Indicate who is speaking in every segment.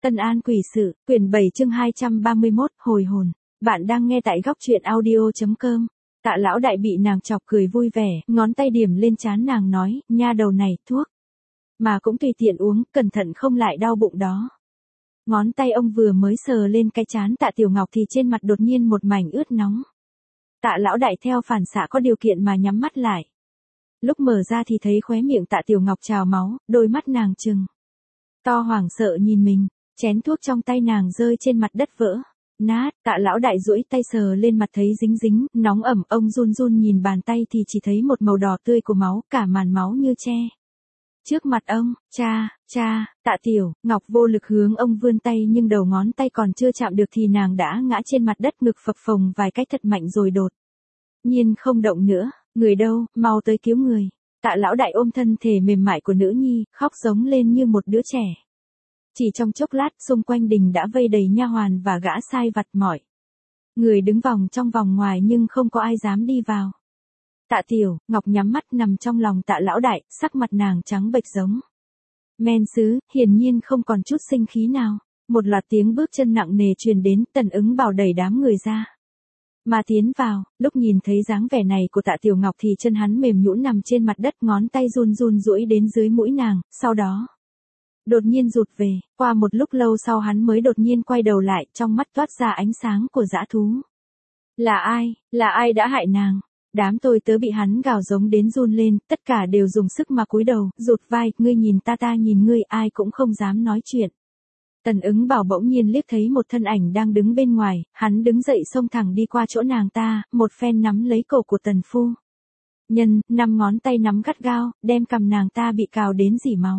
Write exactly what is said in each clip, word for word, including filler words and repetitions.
Speaker 1: Tân An quỷ sự, quyển bảy chương hai trăm ba mươi mốt, hồi hồn. Bạn đang nghe tại góc truyện audio chấm com. Tạ lão đại bị nàng chọc cười vui vẻ, ngón tay điểm lên trán nàng nói, nha đầu này, thuốc. Mà cũng tùy tiện uống, cẩn thận không lại đau bụng đó. Ngón tay ông vừa mới sờ lên cái trán Tạ Tiểu Ngọc thì trên mặt đột nhiên một mảnh ướt nóng. Tạ lão đại theo phản xạ có điều kiện mà nhắm mắt lại. Lúc mở ra thì thấy khóe miệng Tạ Tiểu Ngọc trào máu, đôi mắt nàng trừng to hoảng sợ nhìn mình, chén thuốc trong tay nàng rơi trên mặt đất vỡ nát. Tạ lão đại duỗi tay sờ lên mặt thấy dính dính, nóng ẩm, ông run run nhìn bàn tay thì chỉ thấy một màu đỏ tươi của máu, cả màn máu như che. Trước mặt ông, cha, cha, Tạ Tiểu Ngọc vô lực hướng ông vươn tay nhưng đầu ngón tay còn chưa chạm được thì nàng đã ngã trên mặt đất, ngực phập phồng vài cái thật mạnh rồi đột nhiên không động nữa. Người đâu, mau tới cứu người. Tạ lão đại ôm thân thể mềm mại của nữ nhi, khóc giống lên như một đứa trẻ. Chỉ trong chốc lát, xung quanh đình đã vây đầy nha hoàn và gã sai vặt mọi người đứng vòng trong vòng ngoài nhưng không có ai dám đi vào. Tạ Tiểu Ngọc nhắm mắt nằm trong lòng Tạ lão đại, sắc mặt nàng trắng bệch giống men sứ, hiển nhiên không còn chút sinh khí nào. Một loạt tiếng bước chân nặng nề truyền đến, Tần Ứng Bảo đẩy đám người ra mà tiến vào. Lúc nhìn thấy dáng vẻ này của Tạ Tiểu Ngọc thì chân hắn mềm nhũn nằm trên mặt đất, ngón tay run run duỗi đến dưới mũi nàng, sau đó đột nhiên rụt về. Qua một lúc lâu sau hắn mới đột nhiên quay đầu lại, trong mắt toát ra ánh sáng của dã thú. Là ai, là ai đã hại nàng? Đám tôi tớ bị hắn gào giống đến run lên, tất cả đều dùng sức mà cúi đầu, rụt vai, ngươi nhìn ta ta nhìn ngươi, ai cũng không dám nói chuyện. Tần Ứng Bảo bỗng nhiên liếc thấy một thân ảnh đang đứng bên ngoài, hắn đứng dậy xông thẳng đi qua chỗ nàng ta, một phen nắm lấy cổ của Tần phu nhân, năm ngón tay nắm gắt gao, đem cằm nàng ta bị cào đến rỉ máu.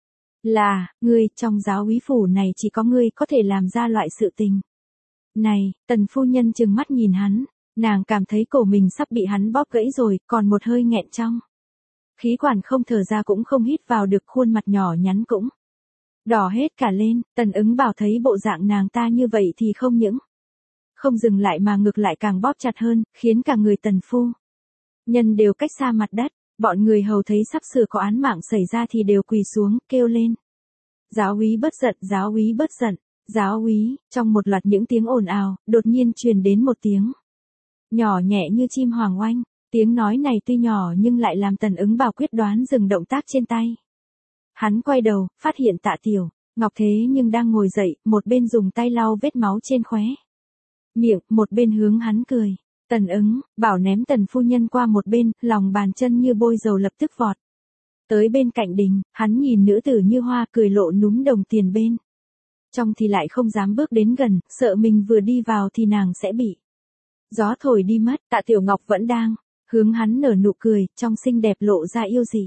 Speaker 1: Là, ngươi, trong giáo úy phủ này chỉ có ngươi có thể làm ra loại sự tình này. Tần phu nhân trừng mắt nhìn hắn, nàng cảm thấy cổ mình sắp bị hắn bóp gãy rồi, còn một hơi nghẹn trong. Khí quản không thở ra cũng không hít vào được, khuôn mặt nhỏ nhắn cũng đỏ hết cả lên. Tần Ứng Bảo thấy bộ dạng nàng ta như vậy thì không những không dừng lại mà ngược lại càng bóp chặt hơn, khiến cả người Tần phu nhân đều cách xa mặt đất. Bọn người hầu thấy sắp sửa có án mạng xảy ra thì đều quỳ xuống, kêu lên. Giáo úy bớt giận, giáo úy bớt giận, giáo úy. Trong một loạt những tiếng ồn ào, đột nhiên truyền đến một tiếng nhỏ nhẹ như chim hoàng oanh. Tiếng nói này tuy nhỏ nhưng lại làm Tần Ứng Bảo quyết đoán dừng động tác trên tay. Hắn quay đầu, phát hiện Tạ Tiểu Ngọc thế nhưng đang ngồi dậy, một bên dùng tay lau vết máu trên khóe miệng, một bên hướng hắn cười. Tần Ứng Bảo ném Tần phu nhân qua một bên, lòng bàn chân như bôi dầu lập tức vọt tới bên cạnh đình. Hắn nhìn nữ tử như hoa, cười lộ núm đồng tiền bên trong thì lại không dám bước đến gần, sợ mình vừa đi vào thì nàng sẽ bị gió thổi đi mất. Tạ Tiểu Ngọc vẫn đang hướng hắn nở nụ cười, trong xinh đẹp lộ ra yêu dị.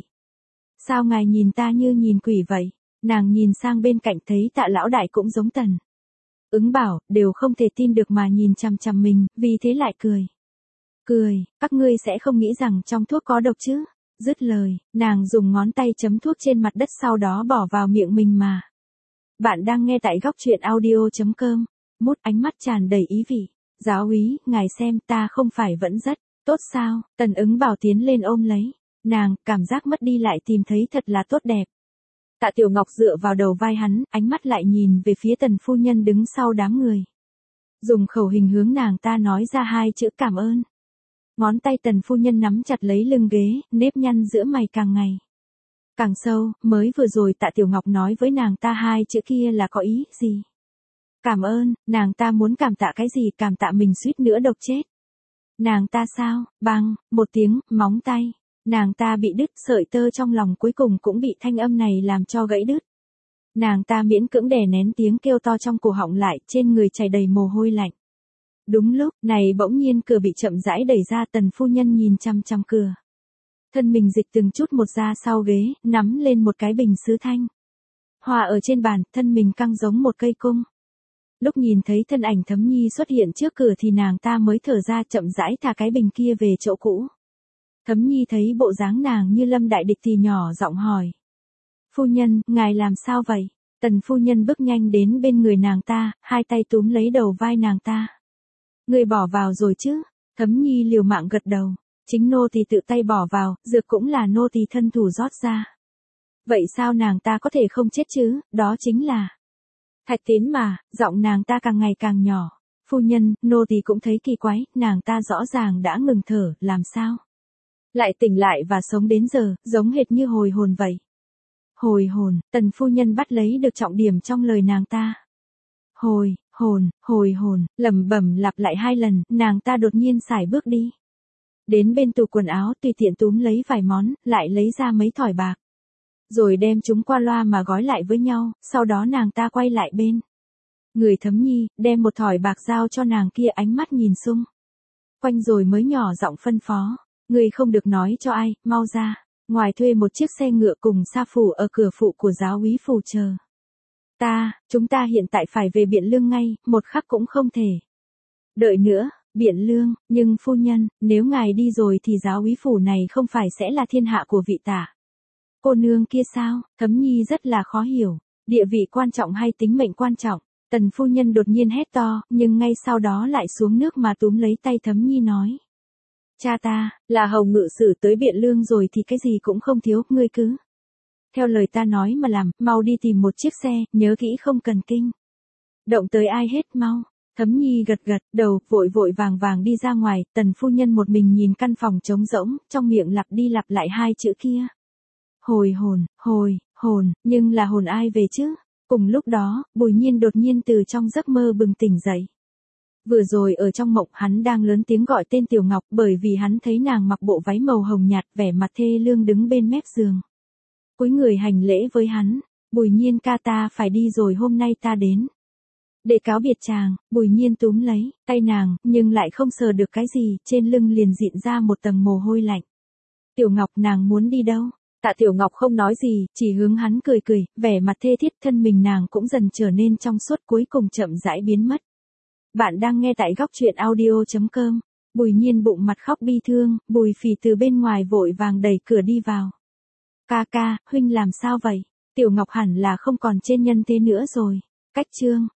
Speaker 1: Sao ngài nhìn ta như nhìn quỷ vậy? Nàng nhìn sang bên cạnh thấy Tạ lão đại cũng giống Tần Ứng Bảo, đều không thể tin được mà nhìn chằm chằm mình, vì thế lại cười. Cười, các ngươi sẽ không nghĩ rằng trong thuốc có độc chứ? Dứt lời, nàng dùng ngón tay chấm thuốc trên mặt đất sau đó bỏ vào miệng mình mà. Bạn đang nghe tại góc truyện audio chấm com. Mút ánh mắt tràn đầy ý vị. Giáo úy, ngài xem ta không phải vẫn rất tốt sao? Tần Ứng Bảo tiến lên ôm lấy nàng, cảm giác mất đi lại tìm thấy thật là tốt đẹp. Tạ Tiểu Ngọc dựa vào đầu vai hắn, ánh mắt lại nhìn về phía Tần phu nhân đứng sau đám người. Dùng khẩu hình hướng nàng ta nói ra hai chữ cảm ơn. Ngón tay Tần phu nhân nắm chặt lấy lưng ghế, nếp nhăn giữa mày càng ngày càng sâu. Mới vừa rồi Tạ Tiểu Ngọc nói với nàng ta hai chữ kia là có ý gì? Cảm ơn. Nàng ta muốn cảm tạ cái gì? Cảm tạ mình suýt nữa độc chết nàng ta sao? Bang, một tiếng, móng tay nàng ta bị đứt, sợi tơ trong lòng cuối cùng cũng bị thanh âm này làm cho gãy đứt. Nàng ta miễn cưỡng đè nén tiếng kêu to trong cổ họng lại, trên người chảy đầy mồ hôi lạnh. Đúng lúc này bỗng nhiên cửa bị chậm rãi đẩy ra. Tần phu nhân nhìn chăm chăm cửa, thân mình dịch từng chút một ra sau ghế, nắm lên một cái bình sứ thanh hoa ở trên bàn, thân mình căng giống một cây cung. Lúc nhìn thấy thân ảnh Thấm Nhi xuất hiện trước cửa thì nàng ta mới thở ra, chậm rãi thả cái bình kia về chỗ cũ. Thấm Nhi thấy bộ dáng nàng như lâm đại địch thì nhỏ giọng hỏi. Phu nhân, ngài làm sao vậy? Tần phu nhân bước nhanh đến bên người nàng ta, hai tay túm lấy đầu vai nàng ta. Người bỏ vào rồi chứ? Thấm Nhi liều mạng gật đầu. Chính nô tỳ tự tay bỏ vào, dược cũng là nô tỳ thân thủ rót ra. Vậy sao nàng ta có thể không chết chứ? Đó chính là Thạch Tín mà, giọng nàng ta càng ngày càng nhỏ. Phu nhân, nô tỳ cũng thấy kỳ quái, nàng ta rõ ràng đã ngừng thở, làm sao? Lại tỉnh lại và sống đến giờ, giống hệt như hồi hồn vậy. Hồi hồn, Tần phu nhân bắt lấy được trọng điểm trong lời nàng ta. Hồi, hồn, hồi hồn, lẩm bẩm lặp lại hai lần, nàng ta đột nhiên sải bước đi. Đến bên tủ quần áo tùy tiện túm lấy vài món, lại lấy ra mấy thỏi bạc. Rồi đem chúng qua loa mà gói lại với nhau, sau đó nàng ta quay lại bên. Người Thấm Nhi, đem một thỏi bạc giao cho nàng kia, ánh mắt nhìn xung quanh rồi mới nhỏ giọng phân phó. Người không được nói cho ai, mau ra. Ngoài thuê một chiếc xe ngựa cùng sa phủ ở cửa phụ của giáo úy phủ chờ. Ta, chúng ta hiện tại phải về Biện Lương ngay, một khắc cũng không thể. Đợi nữa, Biện Lương, nhưng phu nhân, nếu ngài đi rồi thì giáo úy phủ này không phải sẽ là thiên hạ của vị tả. Cô nương kia sao? Thấm Nhi rất là khó hiểu. Địa vị quan trọng hay tính mệnh quan trọng? Tần phu nhân đột nhiên hét to, nhưng ngay sau đó lại xuống nước mà túm lấy tay Thấm Nhi nói. Cha ta, là hầu ngự sử tới Biện Lương rồi thì cái gì cũng không thiếu, ngươi cứ. Theo lời ta nói mà làm, mau đi tìm một chiếc xe, nhớ kỹ không cần kinh. Động tới ai hết, mau. Thấm Nhi gật gật đầu, vội vội vàng vàng đi ra ngoài, tần phu nhân một mình nhìn căn phòng trống rỗng, trong miệng lặp đi lặp lại hai chữ kia. Hồi hồn, hồi, hồn, nhưng là hồn ai về chứ? Cùng lúc đó, Bùi Nhiên đột nhiên từ trong giấc mơ bừng tỉnh dậy. Vừa rồi ở trong mộng hắn đang lớn tiếng gọi tên Tiểu Ngọc bởi vì hắn thấy nàng mặc bộ váy màu hồng nhạt vẻ mặt thê lương đứng bên mép giường. Cúi người hành lễ với hắn, Bùi Nhiên ca ta phải đi rồi, hôm nay ta đến. Để cáo biệt chàng, Bùi Nhiên túm lấy tay nàng, nhưng lại không sờ được cái gì, trên lưng liền dịn ra một tầng mồ hôi lạnh. Tiểu Ngọc, nàng muốn đi đâu? Tạ Tiểu Ngọc không nói gì, chỉ hướng hắn cười cười, vẻ mặt thê thiết, thân mình nàng cũng dần trở nên trong suốt, cuối cùng chậm rãi biến mất. Bạn đang nghe tại góc truyện audio chấm com. Bùi Nhiên bụng mặt khóc bi thương, Bùi Phỉ từ bên ngoài vội vàng đẩy cửa đi vào. Ca ca, huynh làm sao vậy? Tiểu Ngọc hẳn là không còn trên nhân thế nữa rồi. Cách chương